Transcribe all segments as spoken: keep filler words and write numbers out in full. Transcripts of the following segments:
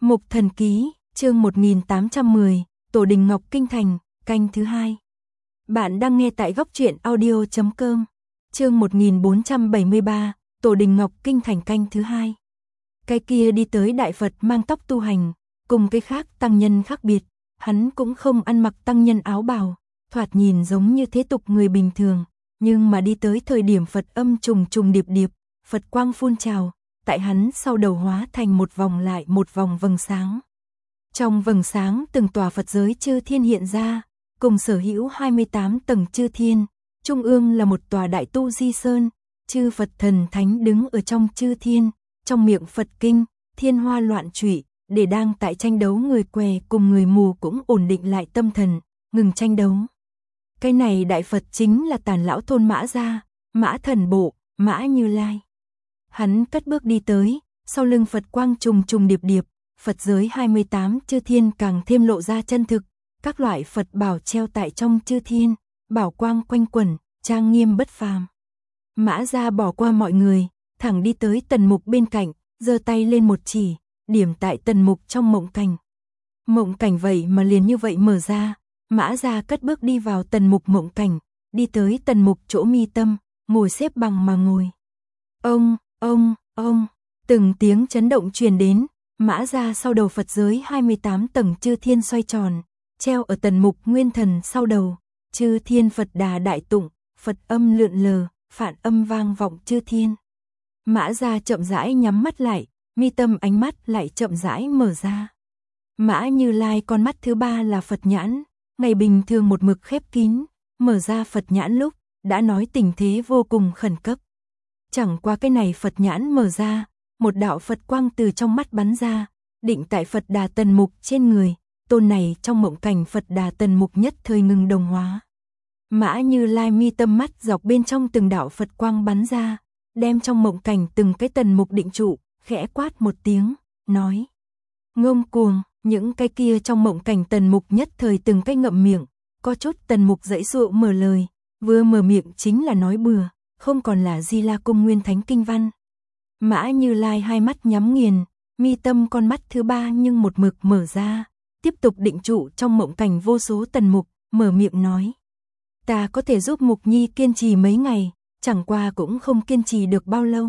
Mục Thần Ký, chương một nghìn tám trăm mười, Tổ đình Ngọc Kinh Thành, canh thứ hai. Bạn đang nghe tại góc truyện audio chấm com. Chương một nghìn bốn trăm bảy mươi ba, Tổ đình Ngọc Kinh Thành canh thứ hai. Cái kia đi tới đại Phật mang tóc tu hành, cùng cái khác tăng nhân khác biệt, hắn cũng không ăn mặc tăng nhân áo bào, thoạt nhìn giống như thế tục người bình thường, nhưng mà đi tới thời điểm Phật âm trùng trùng điệp điệp, Phật quang phun trào, tại hắn sau đầu hóa thành một vòng lại một vòng vầng sáng. Trong vầng sáng từng tòa Phật giới chư thiên hiện ra, cùng sở hữu hai mươi tám tầng chư thiên, trung ương là một tòa đại tu di sơn, chư Phật thần thánh đứng ở trong chư thiên, trong miệng Phật kinh, thiên hoa loạn trụy, để đang tại tranh đấu người què cùng người mù cũng ổn định lại tâm thần, ngừng tranh đấu. Cái này đại Phật chính là Tản lão thôn Mã Gia, Mã Thần Bộ, Mã Như Lai. Hắn cất bước đi tới, sau lưng Phật quang trùng trùng điệp điệp, Phật giới hai mươi tám chư thiên càng thêm lộ ra chân thực, các loại Phật bảo treo tại trong chư thiên, bảo quang quanh quẩn, trang nghiêm bất phàm. Mã Gia bỏ qua mọi người, thẳng đi tới Tần Mục bên cạnh, giơ tay lên một chỉ, điểm tại Tần Mục trong mộng cảnh. Mộng cảnh vậy mà liền như vậy mở ra, Mã Gia cất bước đi vào Tần Mục mộng cảnh, đi tới Tần Mục chỗ mi tâm, ngồi xếp bằng mà ngồi. Ông, ông, ông, từng tiếng chấn động truyền đến, Mã Gia sau đầu Phật giới hai mươi tám tầng chư thiên xoay tròn, treo ở Tần Mục nguyên thần sau đầu, chư thiên Phật đà đại tụng, Phật âm lượn lờ, phản âm vang vọng chư thiên. Mã Gia chậm rãi nhắm mắt lại, mi tâm ánh mắt lại chậm rãi mở ra. Mã Như Lai con mắt thứ ba là Phật nhãn, ngày bình thường một mực khép kín, mở ra Phật nhãn lúc, đã nói tình thế vô cùng khẩn cấp. Chẳng qua cái này Phật nhãn mở ra, một đạo Phật quang từ trong mắt bắn ra, định tại Phật Đà Tần Mục trên người, tôn này trong mộng cảnh Phật Đà Tần Mục nhất thời ngừng đồng hóa. Mã Như Lai mi tâm mắt dọc bên trong từng đạo Phật quang bắn ra, đem trong mộng cảnh từng cái Tần Mục định trụ, khẽ quát một tiếng, nói: "Ngông cuồng!" Những cái kia trong mộng cảnh Tần Mục nhất thời từng cái ngậm miệng, có chút Tần Mục giãy giụa mở lời, vừa mở miệng chính là nói bừa, không còn là Di La Cung Nguyên Thánh Kinh Văn. Mã Như Lai hai mắt nhắm nghiền, mi tâm con mắt thứ ba nhưng một mực mở ra, tiếp tục định trụ trong mộng cảnh vô số Tần Mục, mở miệng nói: "Ta có thể giúp Mục Nhi kiên trì mấy ngày, chẳng qua cũng không kiên trì được bao lâu.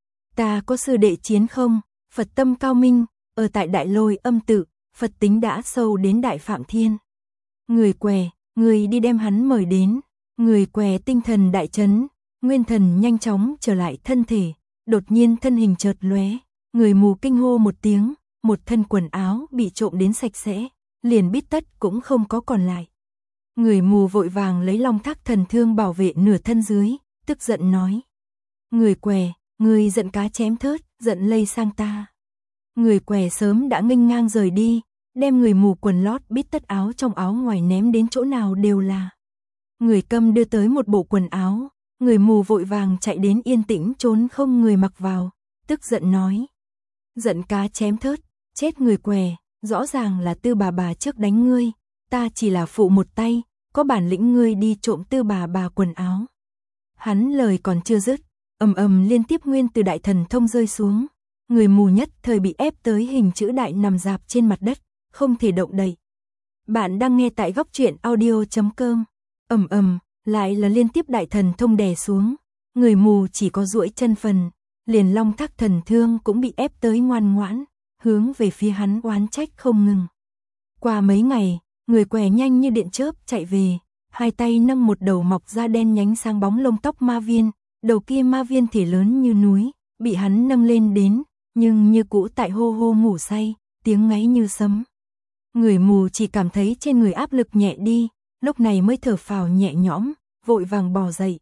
Ta có sư đệ Chiến Không, Phật tâm cao minh, ở tại Đại Lôi Âm tự, Phật tính đã sâu đến Đại Phạm Thiên. Người què, người đi đem hắn mời đến." Người què tinh thần đại chấn, nguyên thần nhanh chóng trở lại thân thể, đột nhiên thân hình chợt lóe, người mù kinh hô một tiếng, một thân quần áo bị trộm đến sạch sẽ, liền bít tất cũng không có còn lại. Người mù vội vàng lấy Long Thác Thần Thương bảo vệ nửa thân dưới, tức giận nói: "Người què, người giận cá chém thớt, giận lây sang ta." Người què sớm đã nghênh ngang rời đi, đem người mù quần lót bít tất áo trong áo ngoài ném đến chỗ nào đều là. Người câm đưa tới một bộ quần áo, người mù vội vàng chạy đến yên tĩnh trốn không người mặc vào, tức giận nói: "Giận cá chém thớt, chết người què, rõ ràng là Tư bà bà trước đánh ngươi, ta chỉ là phụ một tay, có bản lĩnh ngươi đi trộm Tư bà bà quần áo." Hắn lời còn chưa dứt, ầm ầm liên tiếp nguyên từ đại thần thông rơi xuống, người mù nhất thời bị ép tới hình chữ đại nằm rạp trên mặt đất, không thể động đậy. Bạn đang nghe tại góc truyện audio chấm com. Ầm ầm, lại là liên tiếp đại thần thông đè xuống, người mù chỉ có duỗi chân phần, liền Long Thác Thần Thương cũng bị ép tới ngoan ngoãn, hướng về phía hắn oán trách không ngừng. Qua mấy ngày, người què nhanh như điện chớp chạy về, hai tay nâng một đầu mọc da đen nhánh sáng bóng lông tóc ma viên, đầu kia ma viên thể lớn như núi, bị hắn nâng lên đến, nhưng như cũ tại hô hô ngủ say, tiếng ngáy như sấm. Người mù chỉ cảm thấy trên người áp lực nhẹ đi, lúc này mới thở phào nhẹ nhõm, vội vàng bò dậy.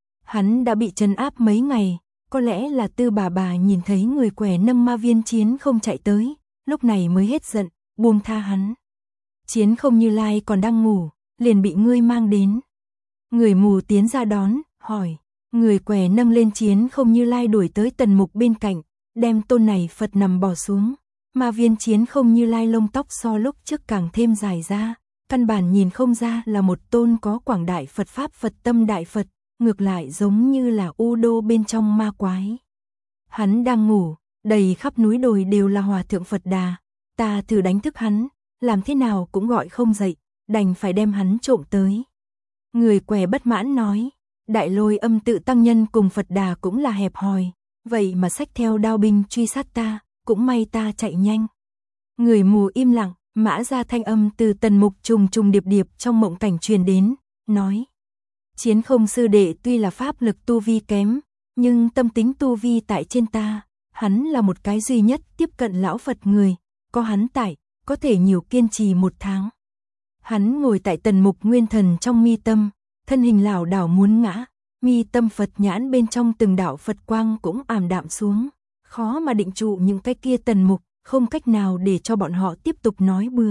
Hắn đã bị trấn áp mấy ngày, có lẽ là Tư bà bà nhìn thấy người què nâng ma viên Chiến Không chạy tới, lúc này mới hết giận, buông tha hắn. Chiến Không Như Lai còn đang ngủ, liền bị ngươi mang đến. Người mù tiến ra đón, hỏi. Người què nâng lên Chiến Không Như Lai đuổi tới Tần Mục bên cạnh, đem tôn này Phật nằm bỏ xuống. Ma viên Chiến Không Như Lai lông tóc so lúc trước càng thêm dài ra, căn bản nhìn không ra là một tôn có quảng đại Phật Pháp Phật tâm đại Phật, ngược lại giống như là u đô bên trong ma quái. Hắn đang ngủ, đầy khắp núi đồi đều là hòa thượng Phật Đà, ta thử đánh thức hắn, làm thế nào cũng gọi không dậy, đành phải đem hắn trộm tới. Người què bất mãn nói, Đại Lôi Âm Tự tăng nhân cùng Phật Đà cũng là hẹp hòi, vậy mà xách theo đao binh truy sát ta, cũng may ta chạy nhanh. Người mù im lặng, Mã Gia thanh âm từ Tần Mục trùng trùng điệp điệp trong mộng cảnh truyền đến, nói: Chiến Không sư đệ tuy là pháp lực tu vi kém, nhưng tâm tính tu vi tại trên ta, hắn là một cái duy nhất tiếp cận lão Phật người, có hắn tại, có thể nhiều kiên trì một tháng. Hắn ngồi tại Tần Mục nguyên thần trong mi tâm, thân hình lảo đảo muốn ngã, mi tâm Phật nhãn bên trong từng đạo Phật quang cũng ảm đạm xuống, khó mà định trụ những cái kia Tần Mục, không cách nào để cho bọn họ tiếp tục nói bừa.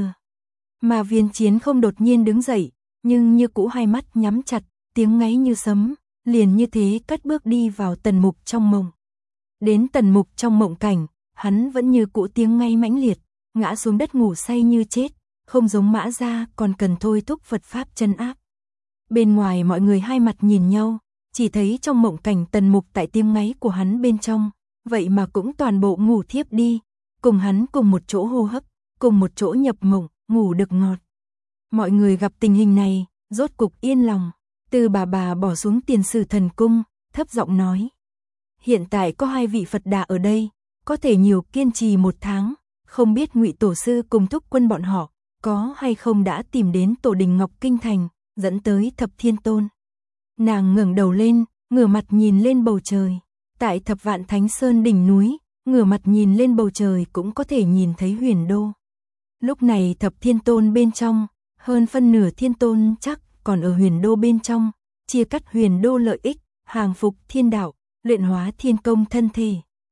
Mà Viên Chiến Không đột nhiên đứng dậy, nhưng như cũ hai mắt nhắm chặt, tiếng ngáy như sấm, liền như thế cất bước đi vào Tần Mục trong mộng. Đến Tần Mục trong mộng cảnh, hắn vẫn như cũ tiếng ngáy mãnh liệt, ngã xuống đất ngủ say như chết, không giống Mã Gia còn cần thôi thúc Phật Pháp chân áp. Bên ngoài mọi người hai mặt nhìn nhau, chỉ thấy trong mộng cảnh Tần Mục tại tiếng ngáy của hắn bên trong, vậy mà cũng toàn bộ ngủ thiếp đi, cùng hắn cùng một chỗ hô hấp, cùng một chỗ nhập mộng, ngủ được ngọt. Mọi người gặp tình hình này, rốt cục yên lòng. Từ bà bà bỏ xuống Tiền Sử Thần Cung, thấp giọng nói: Hiện tại có hai vị Phật Đà ở đây, có thể nhiều kiên trì một tháng, không biết Ngụy Tổ sư cùng Thúc Quân bọn họ có hay không đã tìm đến Tổ đình Ngọc Kinh Thành, dẫn tới Thập Thiên Tôn. Nàng ngẩng đầu lên, ngửa mặt nhìn lên bầu trời, tại Thập Vạn Thánh Sơn đỉnh núi, ngửa mặt nhìn lên bầu trời cũng có thể nhìn thấy Huyền Đô. Lúc này Thập Thiên Tôn bên trong, hơn phân nửa Thiên Tôn chắc còn ở Huyền Đô bên trong, chia cắt Huyền Đô lợi ích, hàng phục thiên đạo, luyện hóa thiên công thân thể.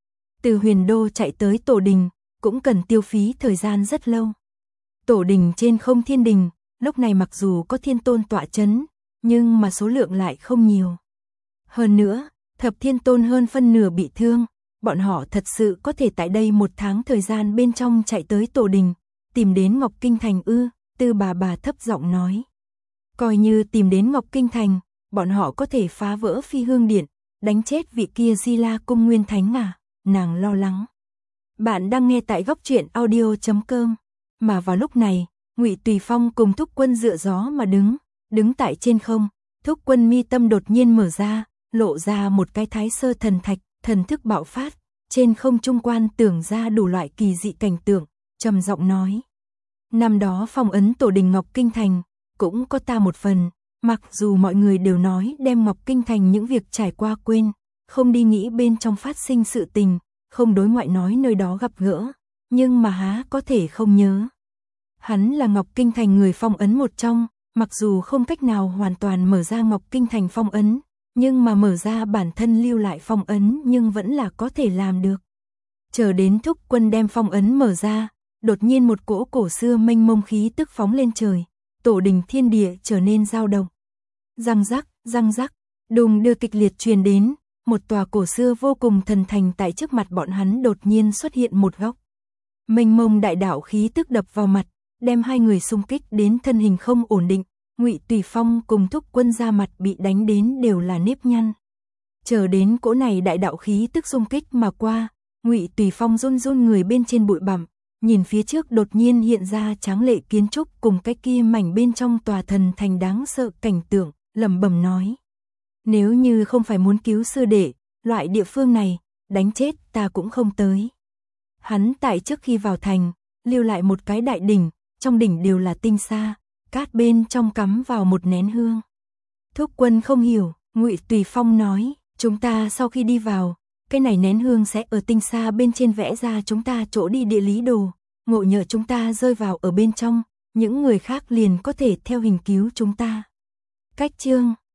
Từ Huyền Đô chạy tới Tổ đình, cũng cần tiêu phí thời gian rất lâu. Tổ đình trên Không Thiên Đình, lúc này mặc dù có Thiên Tôn tọa chấn, nhưng mà số lượng lại không nhiều. Hơn nữa, Thập Thiên Tôn hơn phân nửa bị thương, bọn họ thật sự có thể tại đây một tháng thời gian bên trong chạy tới Tổ đình, tìm đến Ngọc Kinh Thành ư? Tư bà bà thấp giọng nói. Coi như tìm đến Ngọc Kinh Thành, bọn họ có thể phá vỡ Phi Hương Điện, đánh chết vị kia Di La Cung Nguyên Thánh à? Nàng lo lắng. Bạn đang nghe tại góc truyện audio chấm com. Mà vào lúc này, Ngụy Tùy Phong cùng Thúc Quân dựa gió mà đứng, đứng tại trên không. Thúc Quân mi tâm đột nhiên mở ra, lộ ra một cái Thái Sơ thần thạch, thần thức bạo phát, trên không trung quan tưởng ra đủ loại kỳ dị cảnh tượng, trầm giọng nói: Năm đó phong ấn Tổ đình Ngọc Kinh Thành, cũng có ta một phần, mặc dù mọi người đều nói đem Ngọc Kinh Thành những việc trải qua quên, không đi nghĩ bên trong phát sinh sự tình, không đối ngoại nói nơi đó gặp gỡ, nhưng mà há có thể không nhớ. Hắn là Ngọc Kinh Thành người phong ấn một trong, mặc dù không cách nào hoàn toàn mở ra Ngọc Kinh Thành phong ấn, nhưng mà mở ra bản thân lưu lại phong ấn nhưng vẫn là có thể làm được. Chờ đến Thúc Quân đem phong ấn mở ra, đột nhiên một cỗ cổ xưa mênh mông khí tức phóng lên trời, Tổ đình thiên địa trở nên dao động. Răng rắc, răng rắc, đùng đưa kịch liệt truyền đến, một tòa cổ xưa vô cùng thần thành tại trước mặt bọn hắn đột nhiên xuất hiện một góc. Mênh mông đại đạo khí tức đập vào mặt, đem hai người xung kích đến thân hình không ổn định, Ngụy Tùy Phong cùng Thúc Quân ra mặt bị đánh đến đều là nếp nhăn. Chờ đến cỗ này đại đạo khí tức xung kích mà qua, Ngụy Tùy Phong run run người bên trên bụi bặm, nhìn phía trước đột nhiên hiện ra tráng lệ kiến trúc cùng cái kia mảnh bên trong tòa thần thành đáng sợ cảnh tượng, lẩm bẩm nói: Nếu như không phải muốn cứu sư đệ, loại địa phương này, đánh chết ta cũng không tới. Hắn tại trước khi vào thành, lưu lại một cái đại đỉnh, trong đỉnh đều là tinh sa, cát bên trong cắm vào một nén hương. Thúc Quân không hiểu, Ngụy Tùy Phong nói: Chúng ta sau khi đi vào, cái này nén hương sẽ ở tinh sa bên trên vẽ ra chúng ta chỗ đi địa lý đồ, ngộ nhỡ chúng ta rơi vào ở bên trong, những người khác liền có thể theo hình cứu chúng ta. Cách chương